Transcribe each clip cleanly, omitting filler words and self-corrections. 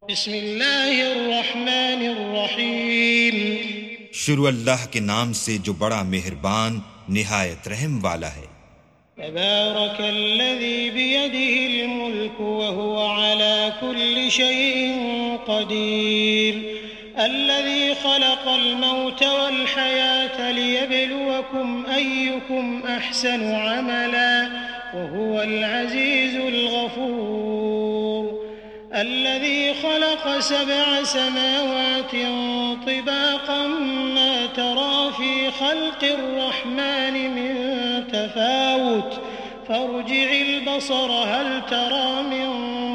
बिस्मिल्लाहिर्रहमानिर्रहीम। शुरू अल्लाह के नाम से जो बड़ा मेहरबान निहायत रहम वाला है। तबारकल्लज़ी बियदिहिल मुल्कु व हुवा अला कुल्लि शैइन क़दीर। अल्लज़ी खलक़ल मौत वल हयात लियब्लुवकुम अय्युकुम अहसनु अमला व हुवल अज़ीज़ुल गफ़ूर। الذي خلق 7 سماوات طباقا ما ترى في خلق الرحمن من تفاوت فارجع البصر هل ترى من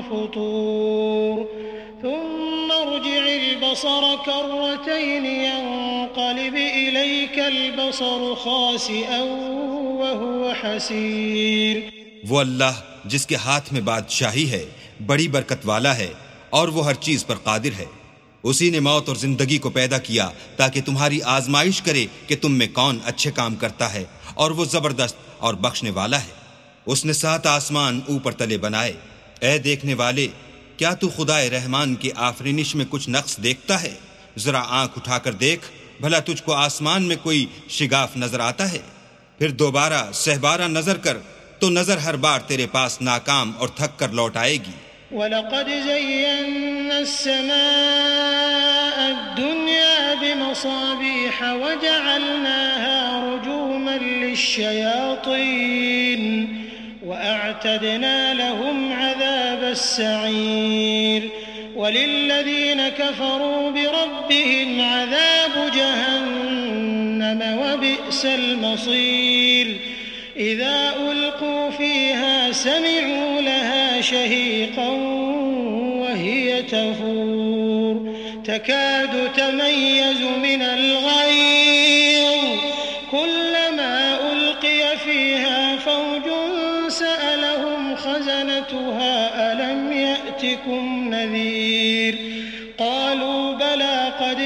فطور ثم ارجع البصر كرتين ينقلب إليك البصر خاسئا وهو حسير। वो अल्लाह जिसके हाथ में बादशाही है, बड़ी बरकत वाला है और वो हर चीज पर कादिर है। उसी ने मौत और जिंदगी को पैदा किया ताकि तुम्हारी आजमाइश करे कि तुम में कौन अच्छे काम करता है, और वो जबरदस्त और बख्शने वाला है। उसने 7 आसमान ऊपर तले बनाए। ऐ देखने वाले, क्या तू खुदाए रहमान की आफरीनिश में कुछ नक्स देखता है? जरा आंख उठाकर देख, भला तुझको आसमान में कोई शिगाफ नजर आता है? फिर दोबारा सहबारा नजर कर तो नजर हर बार तेरे पास नाकाम और थक कर लौट आएगी। वलक़द ज़य्यन्ना अस्समाअ अद्दुन्या बिमसाबीह वजअलनाहा रुजूमन लिश्शयातीन वअअतदना लहुम अज़ाबस्सईर वलिल्लज़ीन कफ़रू बिरब्बिहिम अज़ाबु जहन्नम वबिअसल मसीर। इज़ा उल्क़ू फ़ीहा समिअू लहा शहीक़न वहिय तफ़ूर तकादु तमय्यज़ु मिनल ग़यज़ कुल्लमा उल्क़िय फ़ीहा फ़ौजुन सअलहुम ख़ज़नतुहा अलम यअतिकुम नज़ीर क़ालू बला क़द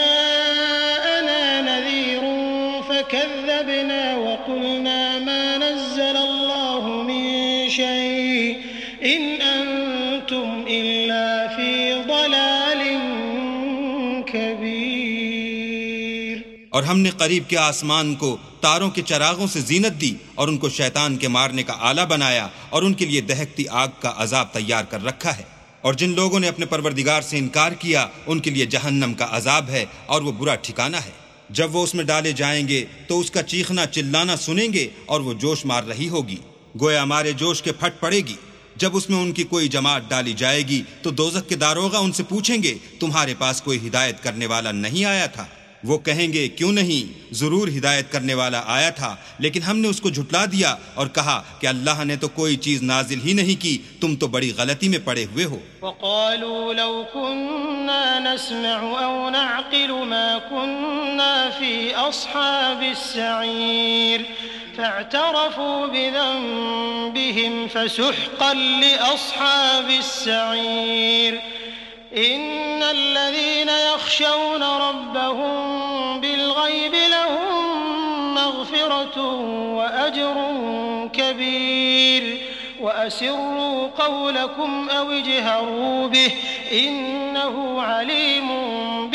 जाअना नज़ीरुन फ़कज़्ज़बना वक़ुलना मा नज़्ज़ल अल्लाहु मिन शैइन इन अंतुम इल्ला फ़ी ज़लालिन कबीर। और हमने करीब के आसमान को तारों के चरागों से जीनत दी और उनको शैतान के मारने का आला बनाया और उनके लिए दहकती आग का अजाब तैयार कर रखा है। और जिन लोगों ने अपने परवरदिगार से इनकार किया उनके लिए जहन्नम का अजाब है और वो बुरा ठिकाना है। जब वो उसमें डाले जाएंगे तो उसका चीखना चिल्लाना सुनेंगे और वो जोश मार रही होगी, गोया मारे जोश के फट पड़ेगी। जब उसमें उनकी कोई जमात डाली जाएगी तो दोज़ख के दारोगा उनसे पूछेंगे, तुम्हारे पास कोई हिदायत करने वाला नहीं आया था? वो कहेंगे, क्यों नहीं, जरूर हिदायत करने वाला आया था, लेकिन हमने उसको झुटला दिया और कहा कि अल्लाह ने तो कोई चीज नाजिल ही नहीं की, तुम तो बड़ी गलती में पड़े हुए हो। वक़ालू लौ कुन्ना नस्मअु औ नअक़िलु मा कुन्ना फ़ी अस्हाबिस्सईर फ़अतरफ़ू बिज़ंबिहिम फ़सुहक़न लिअस्हाबिस्सईर। इन्नल्लज़ीन यख़शौन रब्बहुम बिलग़ैबि लहुम मग़फ़िरतुन व अज्रुन कबीर वअसिर्रू क़ौलकुम औ इजहरू बिहि इन्नहु अलीमुन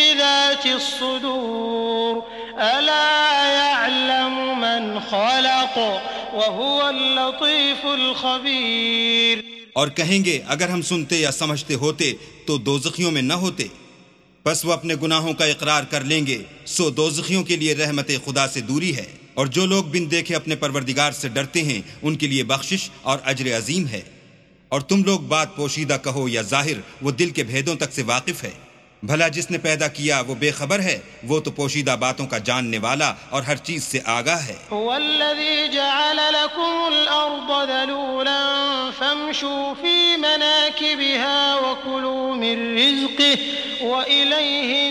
बिज़ातिस्सुदूर। अला यअलमु मन ख़लक़ व हुवल लतीफ़ुल ख़बीर। और कहेंगे, अगर हम सुनते या समझते होते तो दोज़खियों में न होते। बस वो अपने गुनाहों का इकरार कर लेंगे, सो दोज़खियों के लिए रहमत खुदा से दूरी है। और जो लोग बिन देखे अपने परवरदिगार से डरते हैं उनके लिए बख्शिश और अज्र अजीम है। और तुम लोग बात पोशीदा कहो या जाहिर, वो दिल के भेदों तक से वाकिफ है। भला जिसने पैदा किया वो बेखबर है, वो तो पोशीदा बातों का जानने वाला और हर चीज से आगाह है। हुवल्लज़ी जअल लकुमुल अर्द ज़लूलन फम्शू फी मनाकिबिहा व कुलू मिन रिज़्क़िही व इलैहिन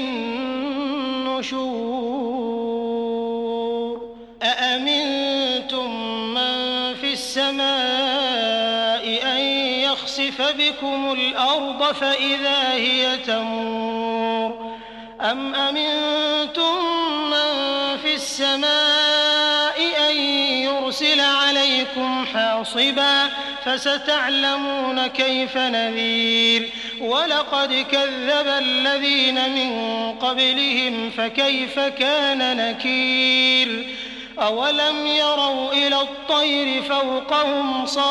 नुशूर। अअमिनतुम मन फिस समाइ अन यख़सिफ बिकुमुल अर्द फ़इज़ा हिय तमूर अम अमिनतुम मन फिस समाइ अन युरसिल अलैकुम हासिबा फसतअलमून कैफ़ नज़ीर वलक़द कज़्ज़ब अल्लज़ीन मिन क़ब्लिहिम फ़कैफ़ कान नकीर अवलम यरौ इला अत्तैरि फ़ौक़हुम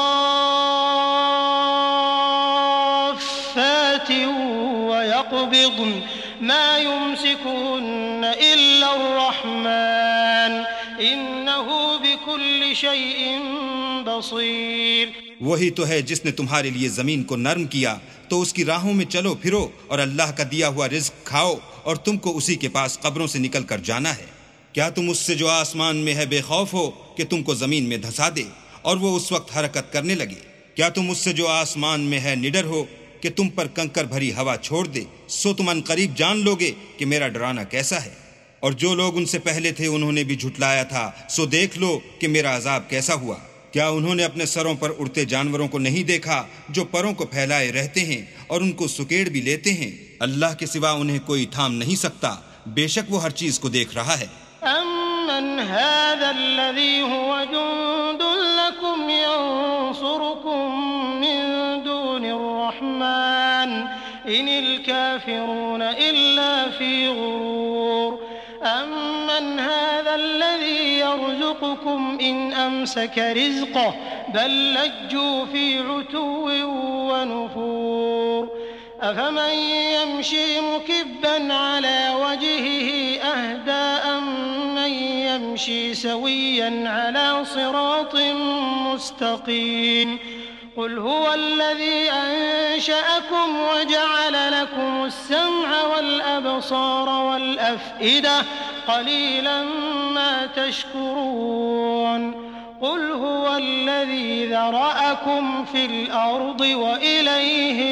साफ़्फ़ातिन वयक़बिضन मा युमसिकुहुन्न इल्ला अर्रहमान इन्नहु बिकुल्लि शैइन बसीर। वही तो है जिसने तुम्हारे लिए जमीन को नर्म किया, तो उसकी राहों में चलो फिरो और अल्लाह का दिया हुआ रिज्क खाओ और तुमको उसी के पास कब्रों से निकल कर जाना है। क्या तुम उससे जो आसमान में है बेखौफ हो कि तुमको जमीन में धंसा दे और वो उस वक्त हरकत करने लगे? क्या तुम उससे जो आसमान में है निडर हो कि तुम पर कंकर भरी हवा छोड़ दे? सो तुम अनकरीब जान लोगे कि मेरा डराना कैसा है। और जो लोग उनसे पहले थे उन्होंने भी झुटलाया था, सो देख लो कि मेरा अजाब कैसा हुआ। क्या उन्होंने अपने सरों पर उड़ते जानवरों को नहीं देखा जो परों को फैलाए रहते हैं और उनको सुकेड़ भी लेते हैं? अल्लाह के सिवा उन्हें कोई थाम नहीं सकता, बेशक वो हर चीज को देख रहा है। अम्मन हाज़ल्लज़ी हुवा जुंदुन लकुम यंसुरुकुम मिन दूनिर्रहमान इनिल काफिरून इल्ला फी गुरूर। अम्मन हाज़ल्लज़ी यर्ज़ुकुकुम इन अमसक रिज़्क़हु बल लज्जू फी उतुव्विन व नुफूर। अफमन यमशी मुकिब्बन अला वजहिही अहदा अम्मन यमशी सविय्यन अला सिरातिन मुस्तक़ीम। क़ुल हुवल्लज़ी अंशअकुम वजअल लकुमुस-सम्अ वल-अबसार वल-अफ़इदा क़लीलन मा तशकुरून। क़ुल हुवल्लज़ी ज़रअकुम फ़िल अर्दि व इलैहि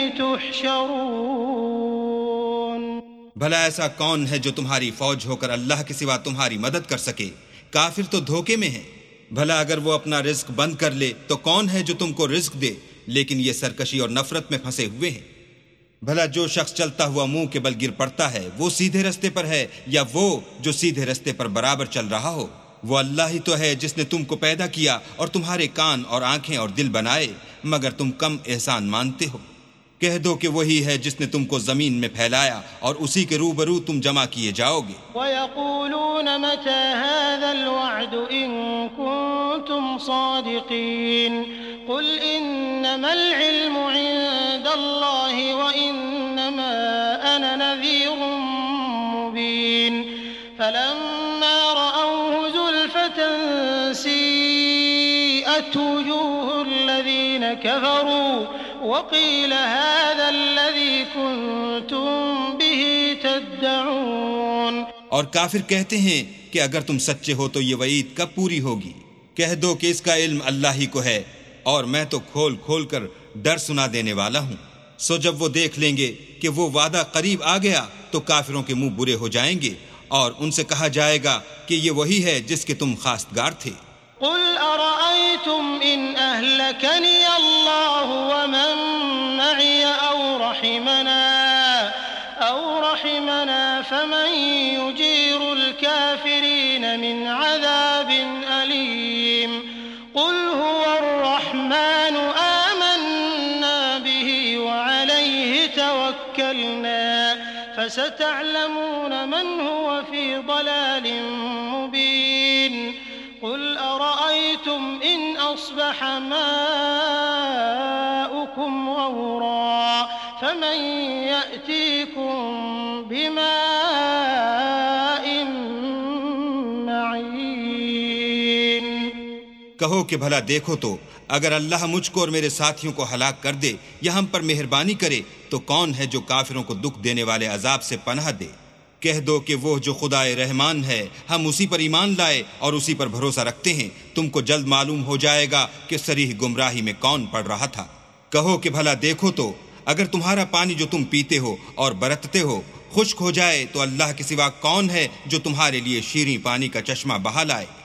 तुहशरून। भला ऐसा कौन है जो तुम्हारी फौज होकर अल्लाह के सिवा तुम्हारी मदद कर सके? काफिर तो धोखे में है। भला अगर वो अपना रिज्क बंद कर ले तो कौन है जो तुमको रिज्क दे? लेकिन ये सरकशी और नफरत में फंसे हुए हैं। भला जो शख्स चलता हुआ मुंह के बल गिर पड़ता है वो सीधे रास्ते पर है या वो जो सीधे रास्ते पर बराबर चल रहा हो? वो अल्लाह ही तो है जिसने तुमको पैदा किया और तुम्हारे कान और आंखें और दिल बनाए, मगर तुम कम एहसान मानते हो। कह दो कि वही है जिसने तुमको जमीन में फैलाया और उसी के रूबरू तुम जमा किए जाओगे। वयक़ूलून मता हाज़ल वअद इन कुंतुम सादिक़ीन। क़ुल इन्नमल इल्मु इंदल्लाहि व इन्नमा अना नज़ीरुम मुबीन। फलम्मा रअवहु ज़ुल्फ़तन सीअत वुजूहुल लज़ीन कफ़रू वक़ील हाज़ा अल्लज़ी कुंतुम बिही तद्दऊन। और काफिर कहते हैं कि अगर तुम सच्चे हो तो ये वईद कब पूरी होगी? कह दो कि इसका इल्म अल्लाह ही को है और मैं तो खोल खोल कर डर सुना देने वाला हूँ। सो जब वो देख लेंगे कि वो वादा करीब आ गया तो काफिरों के मुंह बुरे हो जाएंगे और उनसे कहा जाएगा कि ये वही है जिसके तुम खास्तगार थे। क़ुल अरअयतुम इन अहलकनी अल्लाहु व मन मइय औ रहिमना फमन युजीरुल काफिरीन मिन अज़ाबिन अलीम। क़ुल हुवर रहमान आमन्ना बिही व अलैहि तवक्कलना फसतअलमून मन हुव फी ضलालिन मुबीन। क़ुल अरअयतुम इन अस्बह माउकुम गौरा फमन यअतीकुम बिमाइन मईन। कहो कि भला देखो तो अगर अल्लाह मुझको और मेरे साथियों को हलाक कर दे या हम पर मेहरबानी करे तो कौन है जो काफिरों को दुख देने वाले अजाब से पनाह दे? कह दो कि वो जो खुदाए रहमान है हम उसी पर ईमान लाए और उसी पर भरोसा रखते हैं। तुमको जल्द मालूम हो जाएगा कि सरीह गुमराही में कौन पड़ रहा था। कहो कि भला देखो तो अगर तुम्हारा पानी जो तुम पीते हो और बरतते हो खुश्क हो जाए तो अल्लाह के सिवा कौन है जो तुम्हारे लिए शीरीं पानी का चश्मा बहा लाए?